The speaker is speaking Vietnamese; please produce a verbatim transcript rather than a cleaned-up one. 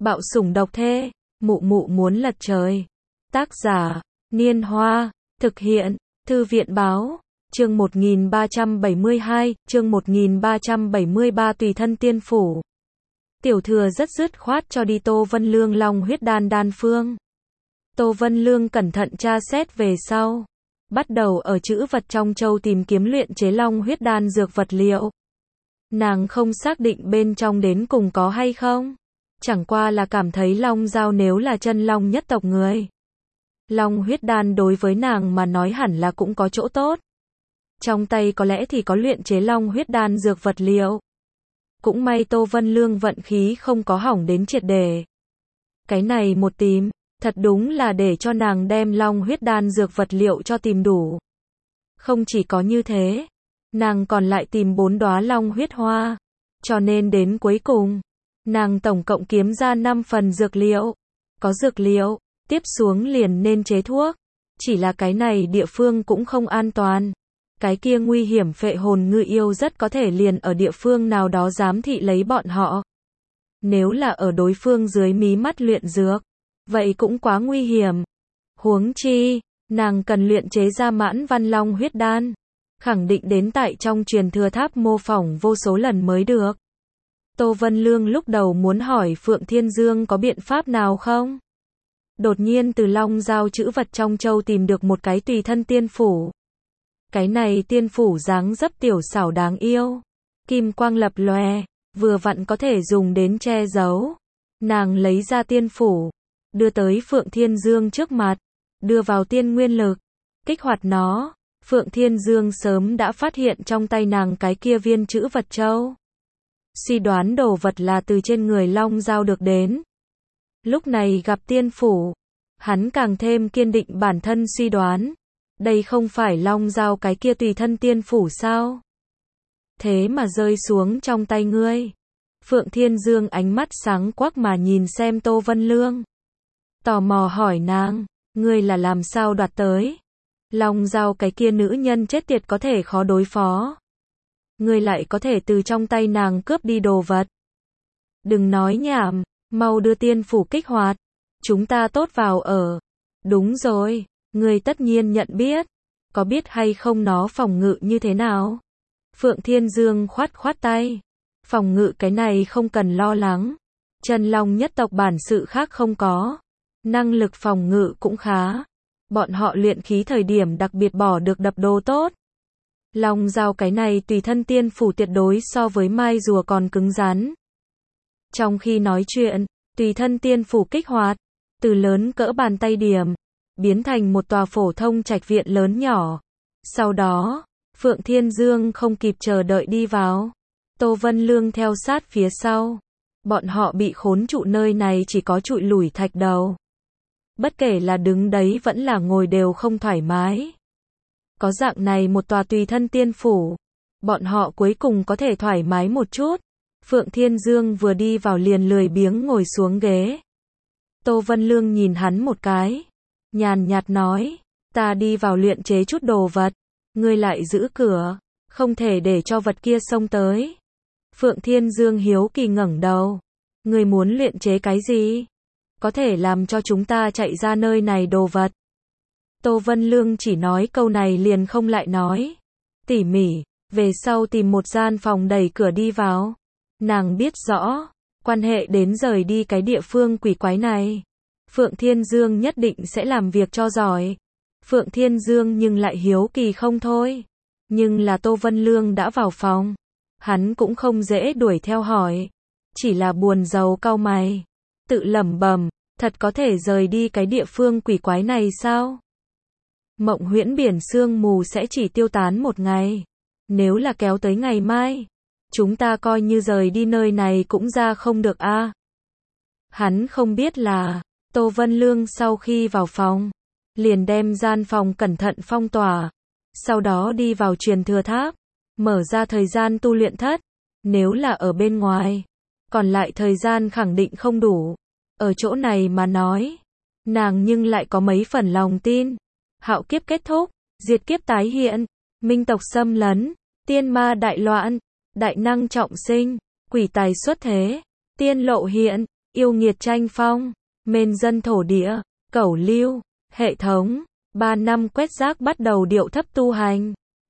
Bạo sủng độc thê, mụ mụ muốn lật trời. Tác giả, Niên Hoa, thực hiện, Thư viện Báo, chương một nghìn ba trăm bảy mươi hai, chương một nghìn ba trăm bảy mươi ba tùy thân tiên phủ. Tiểu thừa rất dứt khoát cho đi Tô Vân Lương long huyết đan đan phương. Tô Vân Lương cẩn thận tra xét về sau, bắt đầu ở trữ vật trong châu tìm kiếm luyện chế long huyết đan dược vật liệu. Nàng không xác định bên trong đến cùng có hay không, chẳng qua là cảm thấy long dao nếu là chân long nhất tộc người, long huyết đan đối với nàng mà nói hẳn là cũng có chỗ tốt. Trong tay có lẽ thì có luyện chế long huyết đan dược vật liệu. Cũng may Tô Vân Lương vận khí không có hỏng đến triệt để. Cái này một tìm, thật đúng là để cho nàng đem long huyết đan dược vật liệu cho tìm đủ. Không chỉ có như thế, nàng còn lại tìm bốn đóa long huyết hoa, cho nên đến cuối cùng, nàng tổng cộng kiếm ra năm phần dược liệu. Có dược liệu, tiếp xuống liền nên chế thuốc. Chỉ là cái này địa phương cũng không an toàn. Cái kia nguy hiểm phệ hồn ngư yêu rất có thể liền ở địa phương nào đó giám thị lấy bọn họ. Nếu là ở đối phương dưới mí mắt luyện dược, vậy cũng quá nguy hiểm. Huống chi, nàng cần luyện chế ra mãn văn long huyết đan, khẳng định đến tại trong truyền thừa tháp mô phỏng vô số lần mới được. Tô Vân Lương lúc đầu muốn hỏi Phượng Thiên Dương có biện pháp nào không? Đột nhiên từ long giao trữ vật trong châu tìm được một cái tùy thân tiên phủ. Cái này tiên phủ dáng dấp tiểu xảo đáng yêu, kim quang lập lòe, vừa vặn có thể dùng đến che giấu. Nàng lấy ra tiên phủ, đưa tới Phượng Thiên Dương trước mặt, đưa vào tiên nguyên lực, kích hoạt nó. Phượng Thiên Dương sớm đã phát hiện trong tay nàng cái kia viên trữ vật châu, suy đoán đồ vật là từ trên người long giao được đến. Lúc này gặp tiên phủ, hắn càng thêm kiên định bản thân suy đoán. Đây không phải long giao cái kia tùy thân tiên phủ sao? Thế mà rơi xuống trong tay ngươi. Phượng Thiên Dương ánh mắt sáng quắc mà nhìn xem Tô Vân Lương, tò mò hỏi nàng, ngươi là làm sao đoạt tới? Long giao cái kia nữ nhân chết tiệt có thể khó đối phó, ngươi lại có thể từ trong tay nàng cướp đi đồ vật. Đừng nói nhảm, mau đưa tiên phủ kích hoạt, chúng ta tốt vào ở. Đúng rồi, ngươi tất nhiên nhận biết, có biết hay không nó phòng ngự như thế nào? Phượng Thiên Dương khoát khoát tay, phòng ngự cái này không cần lo lắng, chân long nhất tộc bản sự khác không có, năng lực phòng ngự cũng khá, bọn họ luyện khí thời điểm đặc biệt bỏ được đập đồ tốt. Long giao cái này tùy thân tiên phủ tuyệt đối so với mai rùa còn cứng rắn. Trong khi nói chuyện, tùy thân tiên phủ kích hoạt, từ lớn cỡ bàn tay điểm, biến thành một tòa phổ thông trạch viện lớn nhỏ. Sau đó, Phượng Thiên Dương không kịp chờ đợi đi vào. Tô Vân Lương theo sát phía sau. Bọn họ bị khốn trụ nơi này chỉ có trụi lủi thạch đầu. Bất kể là đứng đấy vẫn là ngồi đều không thoải mái. Có dạng này một tòa tùy thân tiên phủ, bọn họ cuối cùng có thể thoải mái một chút. Phượng Thiên Dương vừa đi vào liền lười biếng ngồi xuống ghế. Tô Vân Lương nhìn hắn một cái, nhàn nhạt nói, ta đi vào luyện chế chút đồ vật, ngươi lại giữ cửa, không thể để cho vật kia xông tới. Phượng Thiên Dương hiếu kỳ ngẩng đầu, ngươi muốn luyện chế cái gì? Có thể làm cho chúng ta chạy ra nơi này đồ vật. Tô Vân Lương chỉ nói câu này liền không lại nói. Tỉ mỉ, về sau tìm một gian phòng đẩy cửa đi vào. Nàng biết rõ, quan hệ đến rời đi cái địa phương quỷ quái này, Phượng Thiên Dương nhất định sẽ làm việc cho giỏi. Phượng Thiên Dương nhưng lại hiếu kỳ không thôi. Nhưng là Tô Vân Lương đã vào phòng, hắn cũng không dễ đuổi theo hỏi, chỉ là buồn rầu cau mày, tự lẩm bẩm, thật có thể rời đi cái địa phương quỷ quái này sao? Mộng huyễn biển sương mù sẽ chỉ tiêu tán một ngày, nếu là kéo tới ngày mai, chúng ta coi như rời đi nơi này cũng ra không được a. À. Hắn không biết là, Tô Vân Lương sau khi vào phòng, liền đem gian phòng cẩn thận phong tỏa, sau đó đi vào truyền thừa tháp, mở ra thời gian tu luyện thất. Nếu là ở bên ngoài, còn lại thời gian khẳng định không đủ. Ở chỗ này mà nói, nàng nhưng lại có mấy phần lòng tin. Hạo kiếp kết thúc, diệt kiếp tái hiện, minh tộc xâm lấn, tiên ma đại loạn, đại năng trọng sinh, quỷ tài xuất thế, tiên lộ hiện, yêu nghiệt tranh phong, mên dân thổ địa, cẩu lưu, hệ thống, ba năm quét rác bắt đầu điệu thấp tu hành.